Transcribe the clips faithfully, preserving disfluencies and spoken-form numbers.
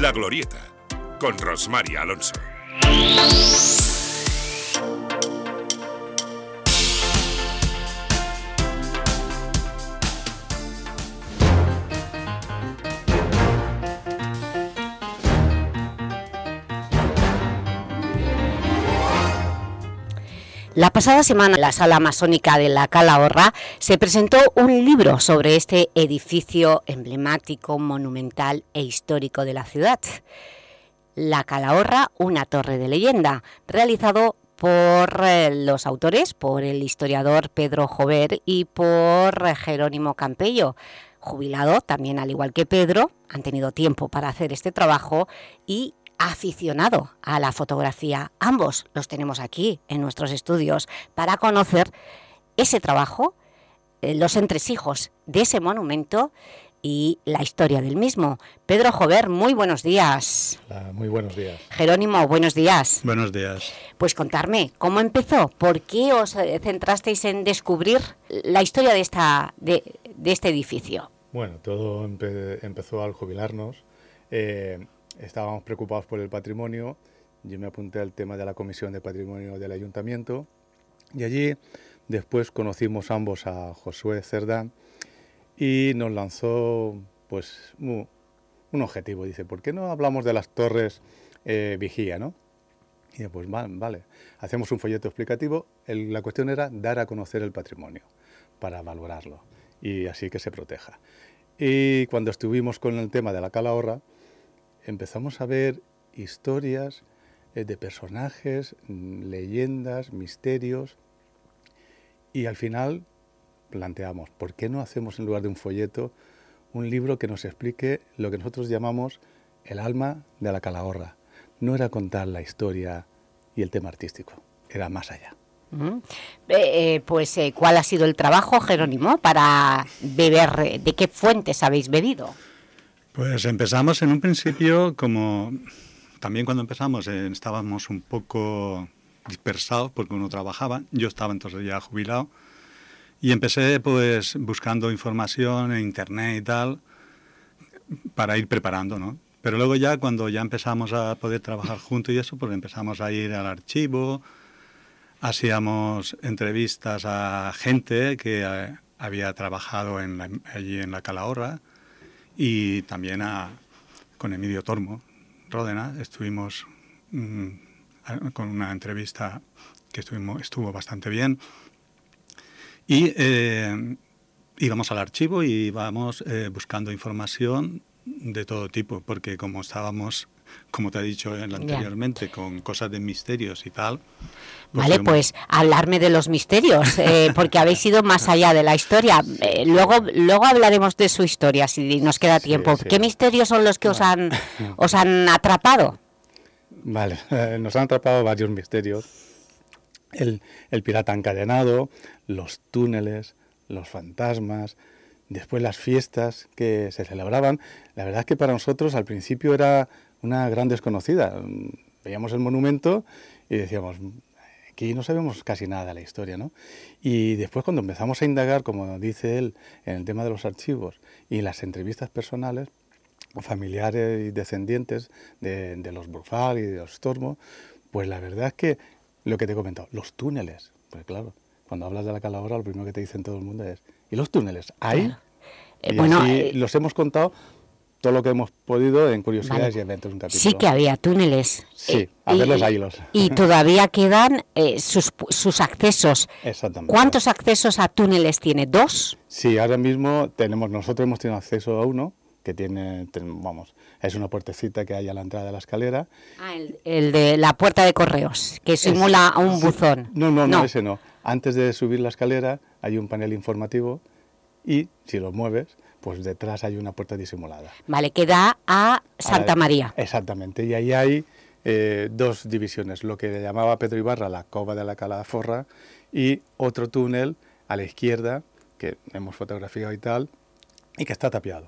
La Glorieta, con Rosmar Alonso. La pasada semana en la Sala Masónica de la Calahorra se presentó un libro sobre este edificio emblemático, monumental e histórico de la ciudad. La Calahorra, una torre de leyenda, realizado por eh, los autores, por el historiador Pedro Jover y por eh, Jerónimo Campello, jubilado también al igual que Pedro, han tenido tiempo para hacer este trabajo y aficionado a la fotografía. Ambos los tenemos aquí en nuestros estudios para conocer ese trabajo, eh, los entresijos de ese monumento y la historia del mismo. Pedro Jover, muy buenos días. Hola, muy buenos días. Jerónimo, buenos días. Buenos días. Pues contarme, ¿cómo empezó? ¿Por qué os centrasteis en descubrir la historia de, esta, de, de este edificio? Bueno, todo empe- empezó al jubilarnos. Eh, Estábamos preocupados por el patrimonio. Yo me apunté al tema de la Comisión de Patrimonio del Ayuntamiento y allí después conocimos ambos a Josué Cerdán y nos lanzó pues un, un objetivo. Dice, ¿por qué no hablamos de las torres eh, vigía, ¿no? Y yo, pues vale, vale, hacemos un folleto explicativo. El, la cuestión era dar a conocer el patrimonio para valorarlo y así que se proteja. Y cuando estuvimos con el tema de la Calahorra, empezamos a ver historias eh, de personajes, leyendas, misterios, y al final planteamos, ¿por qué no hacemos en lugar de un folleto un libro que nos explique lo que nosotros llamamos el alma de la Calahorra? No era contar la historia y el tema artístico, era más allá. Uh-huh. eh, pues, eh, ¿cuál ha sido el trabajo, Jerónimo, para beber? ¿De qué fuentes habéis bebido? Pues empezamos en un principio, como también cuando empezamos eh, estábamos un poco dispersados porque uno trabajaba, yo estaba entonces ya jubilado y empecé pues buscando información en internet y tal para ir preparando, ¿no? Pero luego ya cuando ya empezamos a poder trabajar juntos y eso, pues empezamos a ir al archivo, hacíamos entrevistas a gente que eh, había trabajado en la, allí en la Calahorra, y también a, con Emilio Tormo Ródena estuvimos mmm, a, con una entrevista que estuvimos, estuvo bastante bien y eh, íbamos al archivo y íbamos eh, buscando información de todo tipo, porque como estábamos, como te he dicho anteriormente, yeah. con cosas de misterios y tal. Pues vale, pues hablarme de los misterios, eh, porque habéis ido más allá de la historia. Eh, luego luego hablaremos de su historia, si nos queda tiempo. Sí, sí. ¿Qué misterios son los que os han, os han atrapado? Vale, eh, nos han atrapado varios misterios. El, el pirata encadenado, los túneles, los fantasmas, después las fiestas que se celebraban. La verdad es que para nosotros al principio era una gran desconocida. Veíamos el monumento y decíamos, aquí no sabemos casi nada de la historia, ¿no? Y después cuando empezamos a indagar, como dice él, en el tema de los archivos y las entrevistas personales, familiares y descendientes de, de los Brufal y de los Tormo, pues la verdad es que lo que te he comentado, los túneles, pues claro, cuando hablas de la Calahorra lo primero que te dicen todo el mundo es, ¿y los túneles? ¿Hay? Claro. Eh, y bueno, así eh, los hemos contado todo lo que hemos podido en Curiosidades vale. y Eventos, un capítulo. Sí que había túneles. Sí, eh, a ver los hilos. Y todavía quedan eh, sus, sus accesos. Exactamente. ¿Cuántos accesos a túneles tiene? ¿Dos? Sí, ahora mismo tenemos, nosotros hemos tenido acceso a uno, que tiene, ten, vamos, es una puertecita que hay a la entrada de la escalera. Ah, el, el de la puerta de correos, que simula es, un buzón. No, no, no, no, ese no. Antes de subir la escalera hay un panel informativo y si lo mueves, pues detrás hay una puerta disimulada. Vale, que da a Santa María. Exactamente, y ahí hay eh, dos divisiones, lo que llamaba Pedro Ibarra la Cova de la Calaforra y otro túnel a la izquierda, que hemos fotografiado y tal, y que está tapiado.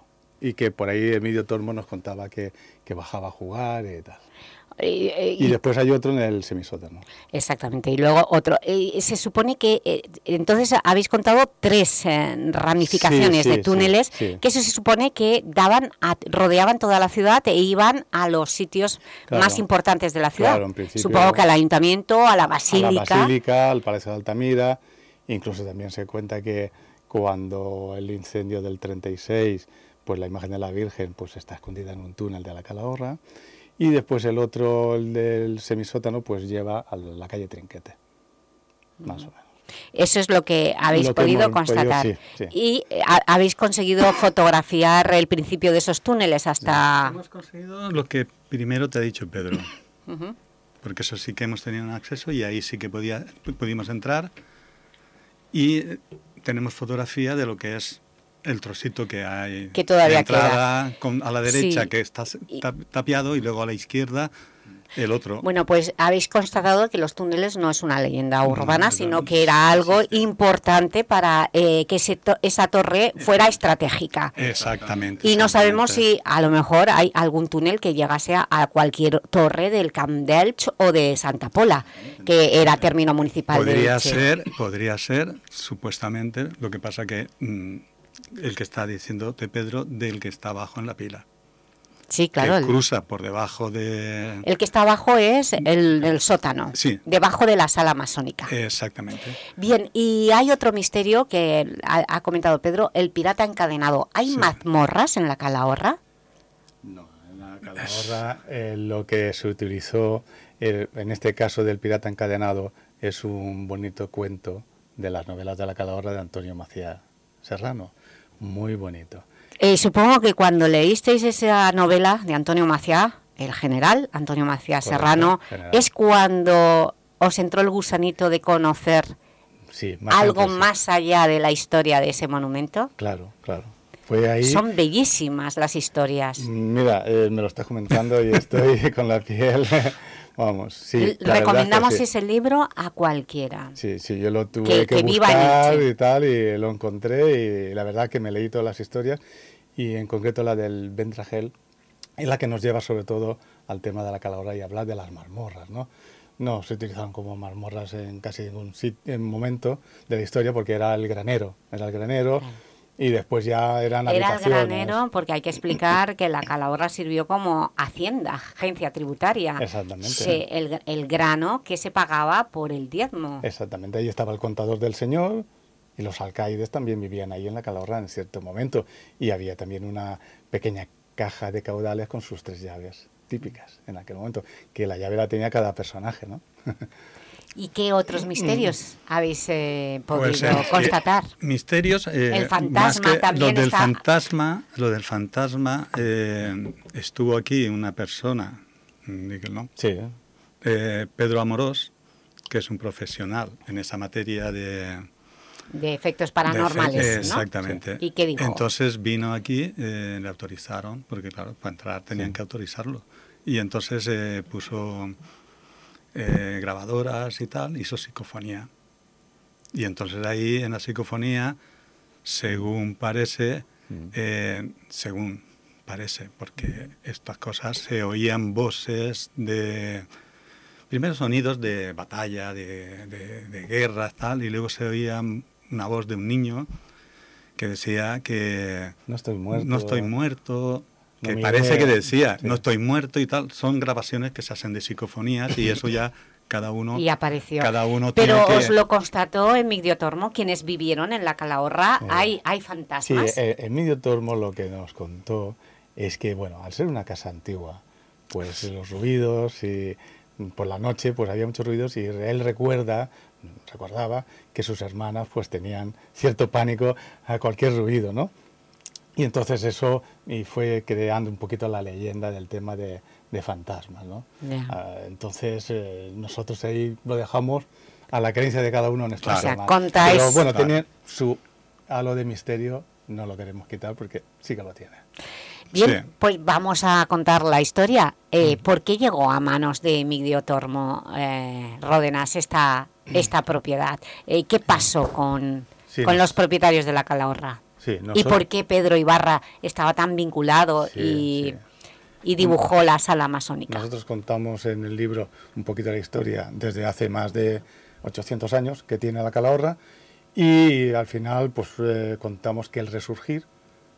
y que por ahí Emilio Tormo nos contaba que, que bajaba a jugar y tal. Y, y, y después hay otro en el semisótano. Exactamente, y luego otro. Y se supone que, eh, entonces habéis contado tres eh, ramificaciones sí, sí, de túneles, sí, sí. que eso se supone que daban a, rodeaban toda la ciudad e iban a los sitios Claro, más importantes de la ciudad. Claro, en principio, supongo que al ayuntamiento, a la basílica. A la basílica, al Palacio de Altamira, incluso también se cuenta que cuando el incendio del treinta y seis, pues la imagen de la Virgen pues está escondida en un túnel de la Calahorra. Y después el otro, el del semisótano, pues lleva a la calle Trinquete, más o menos. Eso es lo que habéis lo que podido hemos constatar. podido, sí, sí. Y ha, habéis conseguido fotografiar el principio de esos túneles hasta... Hemos conseguido lo que primero te ha dicho Pedro, Uh-huh. porque eso sí que hemos tenido un acceso y ahí sí que podía, pudimos entrar y tenemos fotografía de lo que es el trocito que hay, que todavía de entrada queda. Con, a la derecha, Sí. que está tapiado, y luego a la izquierda el otro. Bueno, pues habéis constatado que los túneles no es una leyenda urbana, no, sino no, que era algo existe. importante para eh, que ese to esa torre fuera estratégica. Exactamente. Y no sabemos exactamente. si a lo mejor hay algún túnel que llegase a, a cualquier torre del Camp d'Elx o de Santa Pola, que era término municipal Podría de Elche. ser, podría ser, supuestamente, lo que pasa que mmm, el que está diciendo de Pedro, del que está abajo en la pila. Sí, claro. Que El, cruza por debajo de... el que está abajo es el, el sótano, Sí. debajo de la sala masónica. Exactamente. Bien, y hay otro misterio que ha, ha comentado Pedro, el pirata encadenado. ¿Hay Sí. mazmorras en la Calahorra? No, en la Calahorra eh, lo que se utilizó, eh, en este caso del pirata encadenado, es un bonito cuento de las novelas de la Calahorra de Antonio Macías Serrano. Muy bonito. Eh, supongo que cuando leísteis esa novela de Antonio Macías, el general, Antonio Macías Correcto, Serrano, general. es cuando os entró el gusanito de conocer Sí, más algo antes, sí. más allá de la historia de ese monumento. Claro, claro. Fue ahí. Son bellísimas las historias. Mira, eh, me lo estás comentando y estoy con la piel. Vamos, sí. L- la verdad Recomendamos es que sí. ese libro a cualquiera. Sí, sí, yo lo tuve Que- que, que viva en buscar Elche. y tal, y lo encontré, y la verdad que me leí todas las historias, y en concreto la del Ventragel, es la que nos lleva sobre todo al tema de la Calahorra y hablar de las mazmorras, ¿no? No se utilizaban como mazmorras en casi ningún sit- en momento de la historia, porque era el granero, era el granero, Claro. y después ya eran Era el habitaciones. granero, porque hay que explicar que la Calahorra sirvió como hacienda, agencia tributaria. Exactamente. Se- el, el grano que se pagaba por el diezmo. Exactamente, ahí estaba el contador del señor, y los alcaides también vivían ahí en la Calahorra en cierto momento, y había también una pequeña caja de caudales con sus tres llaves típicas en aquel momento, que la llave la tenía cada personaje, ¿no? ¿Y qué otros misterios habéis eh, podido Pues, eh, constatar? eh, misterios. eh, El fantasma más que también lo del está- fantasma, lo del fantasma, eh, estuvo aquí una persona, mm, digo, ¿no? Sí, ¿eh? Eh, Pedro Amorós, que es un profesional en esa materia de... De efectos de paranormales, efe- ¿no? Exactamente. ¿Y qué dijo? Entonces vino aquí, eh, le autorizaron, porque claro, para entrar tenían Sí. que autorizarlo. Y entonces eh, puso eh, grabadoras y tal, hizo psicofonía. Y entonces ahí en la psicofonía, según parece, Mm. eh, según parece, porque estas cosas se oían voces de... Primero sonidos de batalla, de, de, de guerra, tal, y luego se oía una voz de un niño que decía que No estoy muerto. no estoy muerto, No que me parece iré. que decía Sí. no estoy muerto y tal. Son grabaciones que se hacen de psicofonías y eso ya cada uno... Y apareció. Cada uno Pero tiene que... os lo constató Emilio Tormo, quienes vivieron en la Calahorra. Eh, ¿Hay, hay Sí, fantasmas? eh, Emilio Tormo lo que nos contó es que, bueno, al ser una casa antigua, pues los ruidos y por la noche pues había muchos ruidos, y él recuerda, recordaba que sus hermanas pues tenían cierto pánico a cualquier ruido, ¿no? Y entonces eso y fue creando un poquito la leyenda del tema de, de fantasmas, ¿no? Ya. Ah, entonces eh, nosotros ahí lo dejamos a la creencia de cada uno en esta O sea, zona. contáis- Pero bueno, Claro. tiene su halo de misterio, no lo queremos quitar porque sí que lo tiene. Bien, Sí. pues vamos a contar la historia. Eh, ¿Por qué llegó a manos de Emilio Tormo eh, Ródenas esta, esta propiedad? Eh, ¿Qué pasó con, Sí, con nos- los propietarios de la Calahorra? Sí, ¿Y por qué Pedro Ibarra estaba tan vinculado sí, y, sí. y dibujó la sala masónica? Nosotros contamos en el libro un poquito la historia desde hace más de ochocientos años que tiene la Calahorra, y al final pues eh, contamos que el resurgir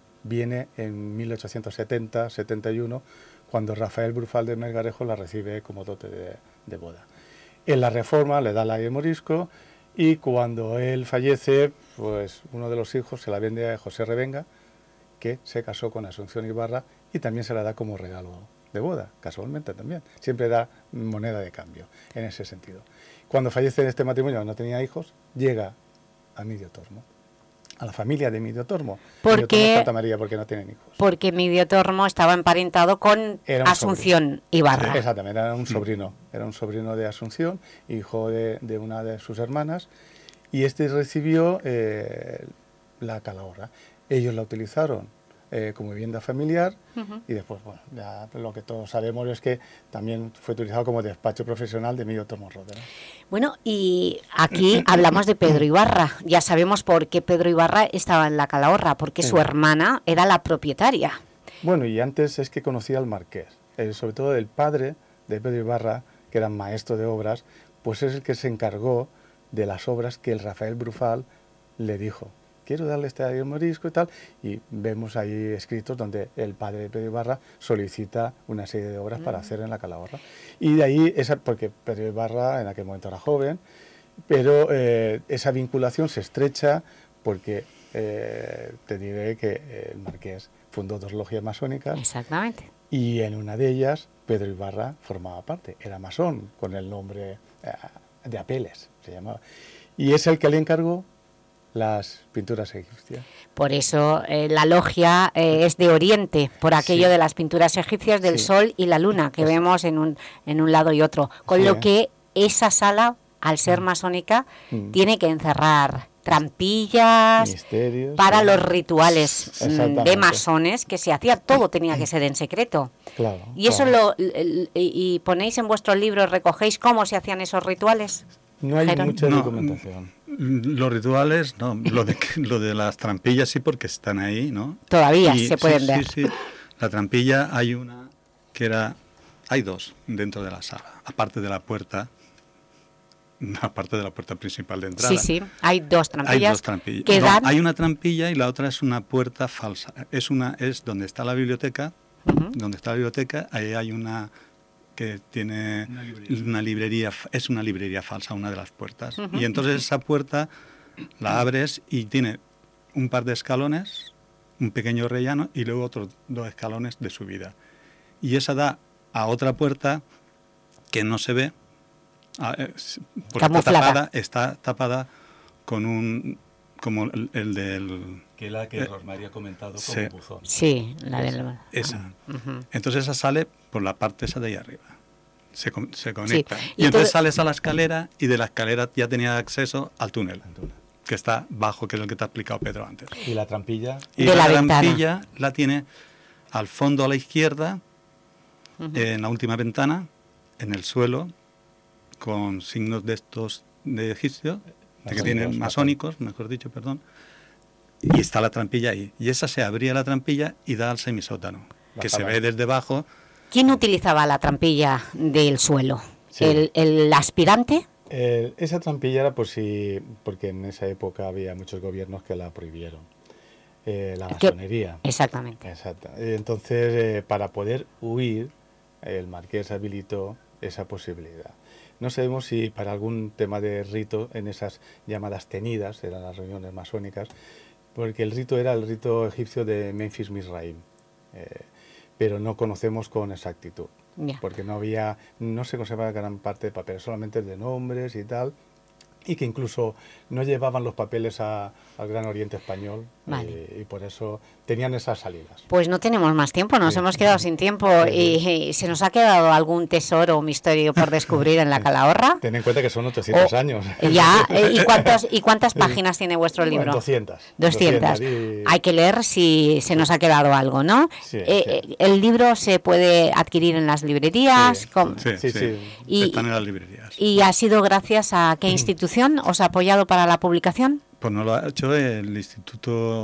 viene en mil ochocientos setenta setenta y uno, cuando Rafael Brufal de Melgarejo la recibe como dote de, de boda. En la reforma le da la de morisco, y cuando él fallece, pues uno de los hijos se la vende a José Revenga, que se casó con Asunción Ibarra, y también se la da como regalo de boda, casualmente también. Siempre da moneda de cambio en ese sentido. Cuando fallece en este matrimonio, no tenía hijos, llega a Emilio Tormo, a la familia de Emilio Tormo. ¿Por qué? Santa María, porque no tienen hijos. Porque Emilio Tormo estaba emparentado con Asunción sobrino. Ibarra. Sí, exactamente, era un sobrino, era un sobrino de Asunción, hijo de, de una de sus hermanas, y este recibió eh, la Calahorra. Ellos la utilizaron eh, como vivienda familiar, uh-huh. y después, bueno, ya lo que todos sabemos es que también fue utilizado como despacho profesional de Emilio Tormo Roda, ¿no? Bueno, y aquí hablamos de Pedro Ibarra. Ya sabemos por qué Pedro Ibarra estaba en la Calahorra, porque sí. su hermana era la propietaria. Bueno, y antes es que conocía al marqués, eh, sobre todo el padre de Pedro Ibarra, que era maestro de obras, pues es el que se encargó de las obras que el Rafael Brufal le dijo: quiero darle este aire morisco y tal, y vemos ahí escritos donde el padre de Pedro Ibarra solicita una serie de obras mm. para hacer en la Calahorra. Y de ahí, esa, porque Pedro Ibarra en aquel momento era joven, pero eh, esa vinculación se estrecha porque eh, te diré que el marqués fundó dos logias masónicas. Exactamente. Y en una de ellas Pedro Ibarra formaba parte, era masón, con el nombre eh, de Apeles, se llamaba. Y es el que le encargó las pinturas egipcias. Por eso eh, la logia eh, es de Oriente, por aquello sí. de las pinturas egipcias del sí. sol y la luna, que pues, vemos en un, en un lado y otro. Con sí. lo que esa sala, al ser masónica, mm. tiene que encerrar trampillas, misterios, para sí. los rituales de masones, que se hacía, todo tenía que ser en secreto. Claro, y eso claro. lo y, y ponéis en vuestro libro, recogéis cómo se hacían esos rituales. No hay Gerón. mucha no, documentación. Los rituales, no, lo de, lo de las trampillas sí, porque están ahí, ¿no? Todavía y, se pueden sí, ver. Sí, sí, la trampilla hay una que era, hay dos dentro de la sala, aparte de la puerta, aparte de la puerta principal de entrada. Sí, sí, hay dos trampillas. Hay dos trampillas. Que no, dan... Hay una trampilla y la otra es una puerta falsa. Es una, es donde está la biblioteca, uh-huh. donde está la biblioteca, ahí hay una que tiene una librería. una librería, es una librería falsa, una de las puertas. Uh-huh. Y entonces esa puerta la abres y tiene un par de escalones, un pequeño rellano y luego otros dos escalones de subida. Y esa da a otra puerta que no se ve, porque está tapada, está tapada con un, como el, el del... Que la que eh, Rosmarie ha comentado como sí. buzón. Sí, la del... Esa. Uh-huh. Entonces esa sale por la parte esa de ahí arriba. Se, se conecta. Sí. Y, y entonces todo... sales a la escalera y de la escalera ya tenía acceso al túnel, al túnel, que está bajo, que es el que te ha explicado Pedro antes. ¿Y la trampilla? Y de la, la trampilla ventana. La tiene al fondo a la izquierda, uh-huh. eh, en la última ventana, en el suelo, con signos de estos de egipcio, de que tienen masónicos, mejor dicho, perdón, y está la trampilla ahí. Y esa se abría la trampilla y da al semisótano, la que se ve desde abajo. ¿Quién utilizaba la trampilla del suelo? Sí. ¿El, el aspirante? Eh, esa trampilla era por si, porque en esa época había muchos gobiernos que la prohibieron. Eh, la masonería. ¿Qué? Exactamente. Exacto. Entonces, eh, para poder huir, el marqués habilitó esa posibilidad. No sabemos si para algún tema de rito, en esas llamadas tenidas, eran las reuniones masónicas, porque el rito era el rito egipcio de Memphis Mizraim, eh, pero no conocemos con exactitud, yeah. porque no había, no se conservaba gran parte de papeles, solamente de nombres y tal, y que incluso no llevaban los papeles a, al Gran Oriente Español, vale. eh, y por eso tenían esas salidas. Pues no tenemos más tiempo, nos sí. hemos quedado sin tiempo, sí. y, y ¿se nos ha quedado algún tesoro o misterio por descubrir en la Calahorra? Ten en cuenta que son ochocientos o, años. Ya, ¿y, cuántos, ¿y cuántas páginas tiene vuestro libro? doscientas. doscientas. Y... Hay que leer si se nos ha quedado algo, ¿no? Sí, eh, sí. El libro se puede adquirir en las librerías. Sí, con... sí, sí, sí. Y, están en las librerías. ¿Y ha sido gracias a qué institución os ha apoyado para la publicación? Pues nos lo ha hecho el Instituto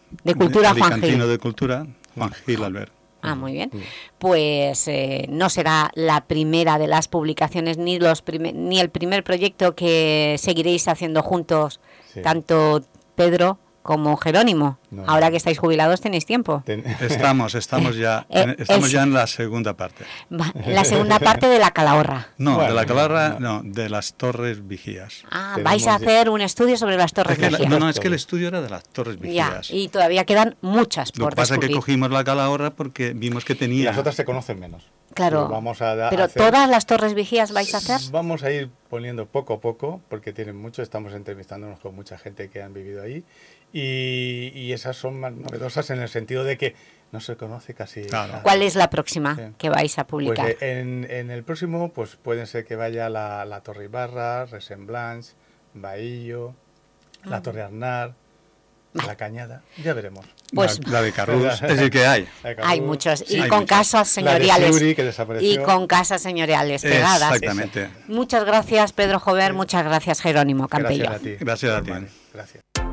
De Cultura, Juan alicantino Gil. de Cultura, Juan Gil Albert. Ah, muy bien. Pues eh, no será la primera de las publicaciones ni los prime- ni el primer proyecto que seguiréis haciendo juntos, Sí. tanto Pedro como Jerónimo. No, Ahora no. que estáis jubilados tenéis tiempo. Ten- Estamos, estamos ya, Eh, en- estamos es- ya en la segunda parte. Va, la segunda parte de la Calahorra. No, Bueno, de la Calahorra, no. no, de las Torres Vigías. Ah, Tenemos vais a ya- hacer un estudio sobre las Torres Es que la- Vigías. no, no, es que el estudio era de las Torres Ya, Vigías. y todavía quedan muchas Lo por que pasa es que descubrir. cogimos la Calahorra porque vimos que y tenía... las otras se conocen menos. Claro, Pero vamos a da- pero hacer- ¿todas las Torres Vigías vais a hacer? Vamos a ir poniendo poco a poco, porque tienen mucho, estamos entrevistándonos con mucha gente que han vivido ahí, y, y esas son más novedosas en el sentido de que no se conoce casi Claro. nada. ¿Cuál es la próxima Sí. que vais a publicar? Pues eh, en, en el próximo, pues pueden ser que vaya la, la Torre Ibarra, Resemblance, Bahillo, la Torre Arnar, la Cañada, ya veremos. Pues- la, la de Carrús, es decir, que hay. La de Carrús, Hay muchos, y hay con muchas. casas La de señoriales. Fleury, que desapareció. Y con casas señoriales pegadas. Exactamente. Muchas gracias, Pedro Jover, muchas gracias, Jerónimo Campello. Gracias a ti. Gracias a ti. Norman, Gracias.